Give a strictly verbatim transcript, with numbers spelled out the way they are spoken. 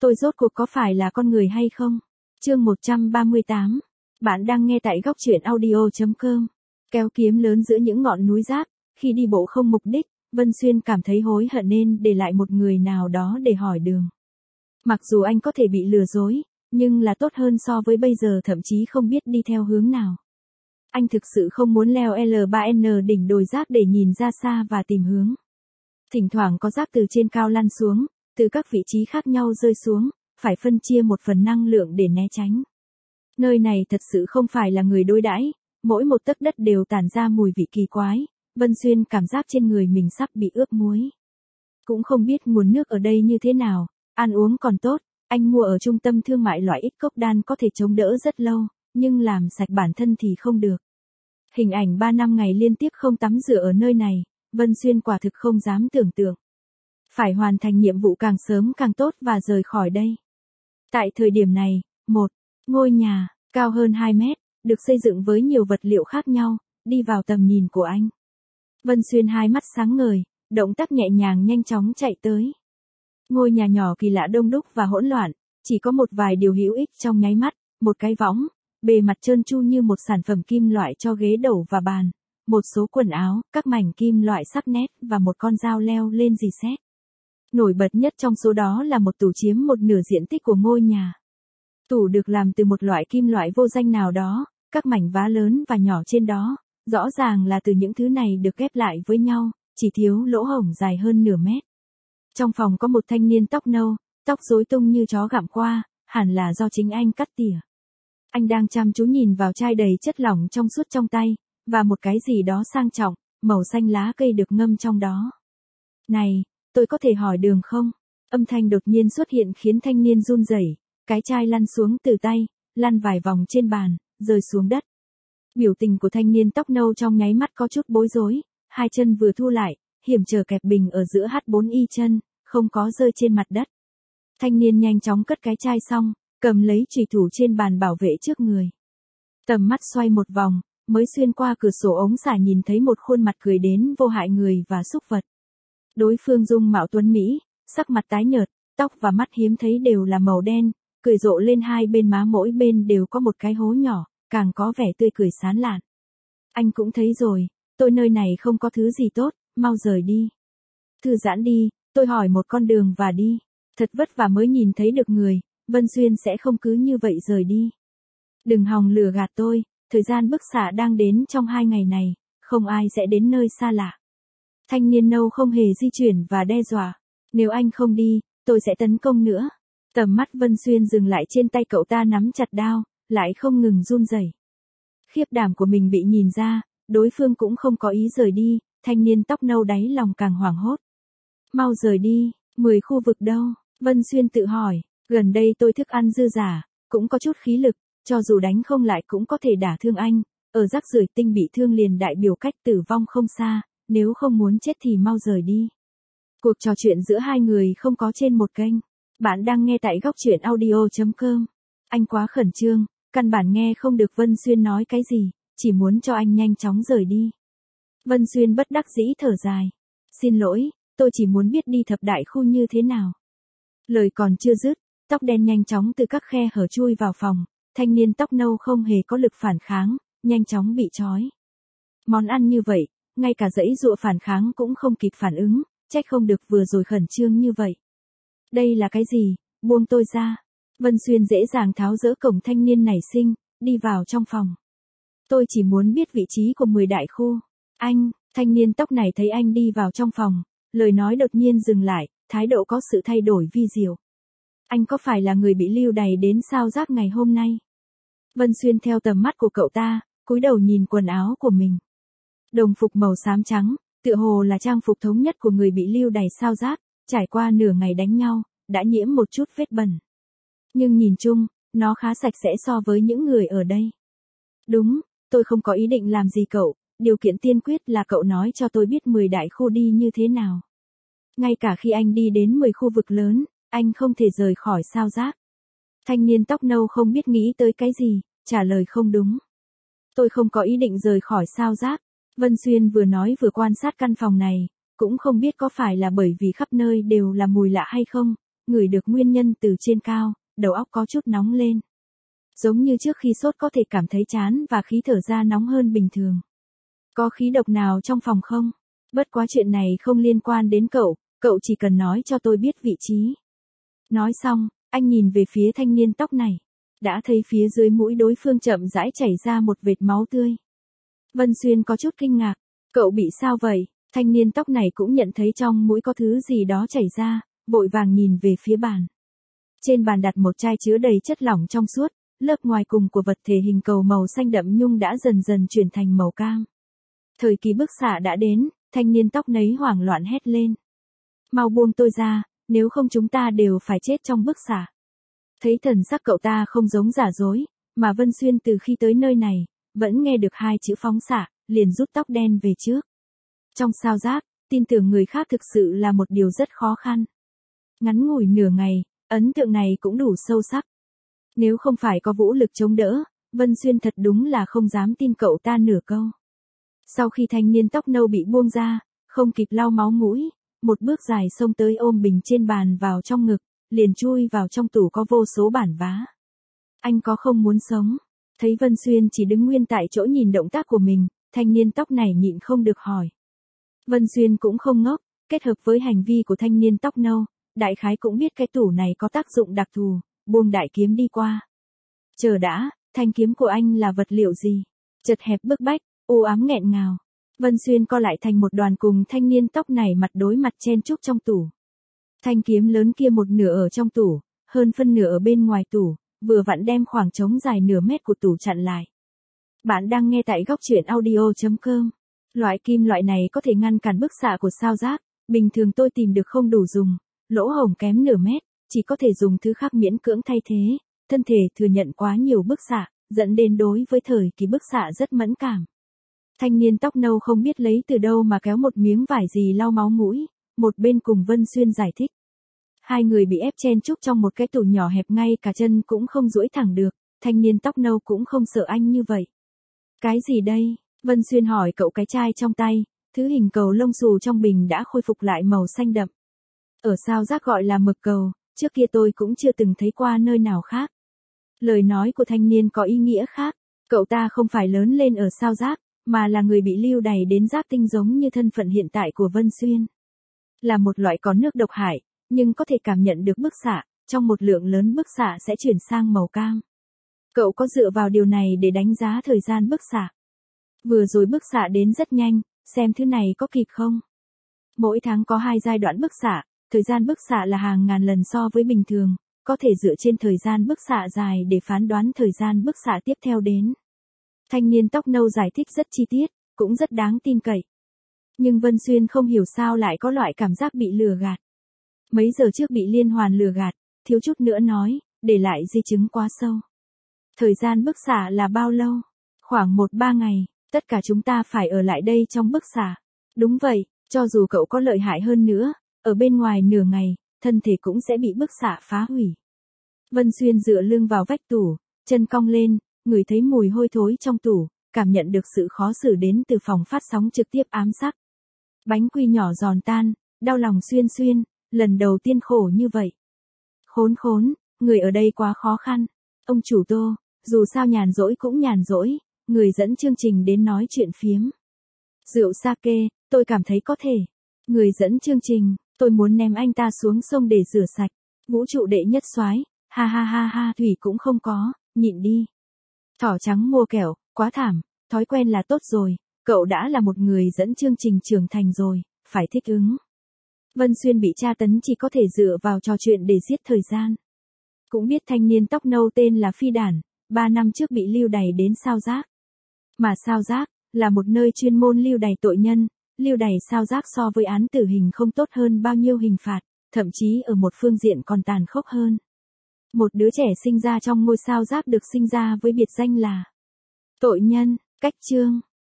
Tôi rốt cuộc có phải là con người hay không? Chương một trăm ba mươi tám. Bạn đang nghe tại góc truyện audio chấm com. Kéo kiếm lớn giữa những ngọn núi Giáp, khi đi bộ không mục đích, Vân Xuyên cảm thấy hối hận nên để lại một người nào đó để hỏi đường. Mặc dù anh có thể bị lừa dối, nhưng là tốt hơn so với bây giờ thậm chí không biết đi theo hướng nào. Anh thực sự không muốn leo L ba N đỉnh đồi Giáp để nhìn ra xa và tìm hướng. Thỉnh thoảng có Giáp từ trên cao lăn xuống, từ các vị trí khác nhau rơi xuống, phải phân chia một phần năng lượng để né tránh. Nơi này thật sự không phải là người đối đãi, mỗi một tấc đất đều tản ra mùi vị kỳ quái, Vân Xuyên cảm giác trên người mình sắp bị ướp muối. Cũng không biết nguồn nước ở đây như thế nào, ăn uống còn tốt, anh mua ở trung tâm thương mại loại ít cốc đan có thể chống đỡ rất lâu, nhưng làm sạch bản thân thì không được. Hình ảnh ba năm ngày liên tiếp không tắm rửa ở nơi này, Vân Xuyên quả thực không dám tưởng tượng. Phải hoàn thành nhiệm vụ càng sớm càng tốt và rời khỏi đây. Tại thời điểm này, một ngôi nhà, cao hơn hai mét, được xây dựng với nhiều vật liệu khác nhau, đi vào tầm nhìn của anh. Vân Xuyên hai mắt sáng ngời, động tác nhẹ nhàng nhanh chóng chạy tới. Ngôi nhà nhỏ kỳ lạ đông đúc và hỗn loạn, chỉ có một vài điều hữu ích trong nháy mắt, một cái võng, bề mặt trơn tru như một sản phẩm kim loại cho ghế đầu và bàn, một số quần áo, các mảnh kim loại sắc nét và một con dao leo lên rì sét. Nổi bật nhất trong số đó là một tủ chiếm một nửa diện tích của ngôi nhà. Tủ được làm từ một loại kim loại vô danh nào đó, các mảnh vá lớn và nhỏ trên đó, rõ ràng là từ những thứ này được ghép lại với nhau, chỉ thiếu lỗ hổng dài hơn nửa mét. Trong phòng có một thanh niên tóc nâu, tóc rối tung như chó gặm qua, hẳn là do chính anh cắt tỉa. Anh đang chăm chú nhìn vào chai đầy chất lỏng trong suốt trong tay, và một cái gì đó sang trọng, màu xanh lá cây được ngâm trong đó. Này, tôi có thể hỏi đường không? Âm thanh đột nhiên xuất hiện khiến thanh niên run rẩy, cái chai lăn xuống từ tay, lăn vài vòng trên bàn, rơi xuống đất. Biểu tình của thanh niên tóc nâu trong nháy mắt có chút bối rối, hai chân vừa thu lại, hiểm trở kẹp bình ở giữa H bốn y chân, không có rơi trên mặt đất. Thanh niên nhanh chóng cất cái chai xong, cầm lấy chùy thủ trên bàn bảo vệ trước người. Tầm mắt xoay một vòng, mới xuyên qua cửa sổ ống xả nhìn thấy một khuôn mặt cười đến vô hại người và súc vật. Đối phương dung mạo tuấn mỹ, sắc mặt tái nhợt, tóc và mắt hiếm thấy đều là màu đen, cười rộ lên hai bên má mỗi bên đều có một cái hố nhỏ, càng có vẻ tươi cười sán lạn. Anh cũng thấy rồi, tôi nơi này không có thứ gì tốt, mau rời đi. Thư giãn đi, tôi hỏi một con đường và đi. Thật vất vả mới nhìn thấy được người, Vân Xuyên sẽ không cứ như vậy rời đi. Đừng hòng lừa gạt tôi, thời gian bức xạ đang đến trong hai ngày này, không ai sẽ đến nơi xa lạ. Thanh niên nâu không hề di chuyển và đe dọa. Nếu anh không đi, tôi sẽ tấn công nữa. Tầm mắt Vân Xuyên dừng lại trên tay cậu ta nắm chặt đao, lại không ngừng run rẩy. Khiếp đảm của mình bị nhìn ra, đối phương cũng không có ý rời đi, thanh niên tóc nâu đáy lòng càng hoảng hốt. Mau rời đi, mười khu vực đâu? Vân Xuyên tự hỏi, gần đây tôi thức ăn dư giả, cũng có chút khí lực, cho dù đánh không lại cũng có thể đả thương anh, ở rác rưởi tinh bị thương liền đại biểu cách tử vong không xa, nếu không muốn chết thì mau rời đi. Cuộc trò chuyện giữa hai người không có trên một kênh. Bạn đang nghe tại góc truyện audio chấm com. Anh quá khẩn trương, căn bản nghe không được Vân Xuyên nói cái gì, chỉ muốn cho anh nhanh chóng rời đi. Vân Xuyên bất đắc dĩ thở dài. Xin lỗi, tôi chỉ muốn biết đi thập đại khu như thế nào. Lời còn chưa dứt, tóc đen nhanh chóng từ các khe hở chui vào phòng, thanh niên tóc nâu không hề có lực phản kháng, nhanh chóng bị trói. Món ăn như vậy, ngay cả dãy dụa phản kháng cũng không kịp phản ứng, trách không được vừa rồi khẩn trương như vậy. Đây là cái gì, buông tôi ra. Vân Xuyên dễ dàng tháo dỡ cổng thanh niên nảy sinh, đi vào trong phòng. Tôi chỉ muốn biết vị trí của mười đại khu. Anh, thanh niên tóc này thấy anh đi vào trong phòng, lời nói đột nhiên dừng lại, thái độ có sự thay đổi vi diệu. Anh có phải là người bị lưu đày đến sao Giáp ngày hôm nay? Vân Xuyên theo tầm mắt của cậu ta, cúi đầu nhìn quần áo của mình. Đồng phục màu xám trắng, tựa hồ là trang phục thống nhất của người bị lưu đày sao Giáp, trải qua nửa ngày đánh nhau, đã nhiễm một chút vết bẩn. Nhưng nhìn chung, nó khá sạch sẽ so với những người ở đây. Đúng, tôi không có ý định làm gì cậu, điều kiện tiên quyết là cậu nói cho tôi biết mười đại khu đi như thế nào. Ngay cả khi anh đi đến mười khu vực lớn, anh không thể rời khỏi sao Giáp. Thanh niên tóc nâu không biết nghĩ tới cái gì, trả lời không đúng. Tôi không có ý định rời khỏi sao Giáp. Vân Xuyên vừa nói vừa quan sát căn phòng này, cũng không biết có phải là bởi vì khắp nơi đều là mùi lạ hay không, ngửi được nguyên nhân từ trên cao, đầu óc có chút nóng lên. Giống như trước khi sốt có thể cảm thấy chán và khí thở ra nóng hơn bình thường. Có khí độc nào trong phòng không? Bất quá chuyện này không liên quan đến cậu, cậu chỉ cần nói cho tôi biết vị trí. Nói xong, anh nhìn về phía thanh niên tóc này. Đã thấy phía dưới mũi đối phương chậm rãi chảy ra một vệt máu tươi. Vân Xuyên có chút kinh ngạc. Cậu bị sao vậy? Thanh niên tóc này cũng nhận thấy trong mũi có thứ gì đó chảy ra, vội vàng nhìn về phía bàn. Trên bàn đặt một chai chứa đầy chất lỏng trong suốt, lớp ngoài cùng của vật thể hình cầu màu xanh đậm nhung đã dần dần chuyển thành màu cam. Thời kỳ bức xạ đã đến, thanh niên tóc nấy hoảng loạn hét lên. Mau buông tôi ra, nếu không chúng ta đều phải chết trong bức xạ. Thấy thần sắc cậu ta không giống giả dối, mà Vân Xuyên từ khi tới nơi này, vẫn nghe được hai chữ phóng xạ, liền rút tóc đen về trước. Trong sao giác, tin tưởng người khác thực sự là một điều rất khó khăn. Ngắn ngủi nửa ngày, ấn tượng này cũng đủ sâu sắc. Nếu không phải có vũ lực chống đỡ, Vân Xuyên thật đúng là không dám tin cậu ta nửa câu. Sau khi thanh niên tóc nâu bị buông ra, không kịp lau máu mũi, một bước dài xông tới ôm bình trên bàn vào trong ngực, liền chui vào trong tủ có vô số bản vá. Anh có không muốn sống? Thấy Vân Xuyên chỉ đứng nguyên tại chỗ nhìn động tác của mình, thanh niên tóc này nhịn không được hỏi. Vân Xuyên cũng không ngốc, kết hợp với hành vi của thanh niên tóc nâu, đại khái cũng biết cái tủ này có tác dụng đặc thù, buông đại kiếm đi qua. Chờ đã, thanh kiếm của anh là vật liệu gì? Chật hẹp bức bách, u ám nghẹn ngào. Vân Xuyên co lại thành một đoàn cùng thanh niên tóc này mặt đối mặt chen chúc trong tủ. Thanh kiếm lớn kia một nửa ở trong tủ, hơn phân nửa ở bên ngoài tủ, vừa vặn đem khoảng trống dài nửa mét của tủ chặn lại. Bạn đang nghe tại góc truyện audio chấm com. Loại kim loại này có thể ngăn cản bức xạ của sao giác, bình thường tôi tìm được không đủ dùng, lỗ hổng kém nửa mét, chỉ có thể dùng thứ khác miễn cưỡng thay thế, thân thể thừa nhận quá nhiều bức xạ, dẫn đến đối với thời kỳ bức xạ rất mẫn cảm. Thanh niên tóc nâu không biết lấy từ đâu mà kéo một miếng vải gì lau máu mũi, một bên cùng Vân Xuyên giải thích. Hai người bị ép chen chúc trong một cái tủ nhỏ hẹp, ngay cả chân cũng không duỗi thẳng được, thanh niên tóc nâu cũng không sợ anh như vậy. Cái gì đây? Vân Xuyên hỏi cậu cái chai trong tay, thứ hình cầu lông xù trong bình đã khôi phục lại màu xanh đậm. Ở sao giác gọi là mực cầu, trước kia tôi cũng chưa từng thấy qua nơi nào khác. Lời nói của thanh niên có ý nghĩa khác, cậu ta không phải lớn lên ở sao giác, mà là người bị lưu đày đến giác tinh giống như thân phận hiện tại của Vân Xuyên. Là một loại có nước độc hại, nhưng có thể cảm nhận được bức xạ, trong một lượng lớn bức xạ sẽ chuyển sang màu cam. Cậu có dựa vào điều này để đánh giá thời gian bức xạ. Vừa rồi bức xạ đến rất nhanh, xem thứ này có kịp không? Mỗi tháng có hai giai đoạn bức xạ, thời gian bức xạ là hàng ngàn lần so với bình thường, có thể dựa trên thời gian bức xạ dài để phán đoán thời gian bức xạ tiếp theo đến. Thanh niên tóc nâu giải thích rất chi tiết, cũng rất đáng tin cậy. Nhưng Vân Xuyên không hiểu sao lại có loại cảm giác bị lừa gạt. Mấy giờ trước bị liên hoàn lừa gạt, thiếu chút nữa nói, để lại di chứng quá sâu. Thời gian bức xạ là bao lâu? Khoảng một ba ngày, tất cả chúng ta phải ở lại đây trong bức xạ. Đúng vậy, cho dù cậu có lợi hại hơn nữa, ở bên ngoài nửa ngày, thân thể cũng sẽ bị bức xạ phá hủy. Vân Xuyên dựa lưng vào vách tủ, chân cong lên, ngửi thấy mùi hôi thối trong tủ, cảm nhận được sự khó xử đến từ phòng phát sóng trực tiếp ám sát. Bánh quy nhỏ giòn tan, đau lòng Xuyên Xuyên, lần đầu tiên khổ như vậy. Khốn khốn, người ở đây quá khó khăn. Ông chủ Tô, dù sao nhàn rỗi cũng nhàn rỗi, người dẫn chương trình đến nói chuyện phiếm. Rượu sake, tôi cảm thấy có thể. Người dẫn chương trình, tôi muốn ném anh ta xuống sông để rửa sạch. Vũ trụ đệ nhất soái, ha ha ha ha, thủy cũng không có, nhịn đi. Thỏ trắng mua kẹo, quá thảm, thói quen là tốt rồi, cậu đã là một người dẫn chương trình trưởng thành rồi, phải thích ứng. Vân Xuyên bị tra tấn chỉ có thể dựa vào trò chuyện để giết thời gian. Cũng biết thanh niên tóc nâu tên là Phi Đản, ba năm trước bị lưu đày đến sao giác. Mà sao giác, là một nơi chuyên môn lưu đày tội nhân, lưu đày sao giác so với án tử hình không tốt hơn bao nhiêu hình phạt, thậm chí ở một phương diện còn tàn khốc hơn. Một đứa trẻ sinh ra trong ngôi sao giác được sinh ra với biệt danh là tội nhân, cách chương.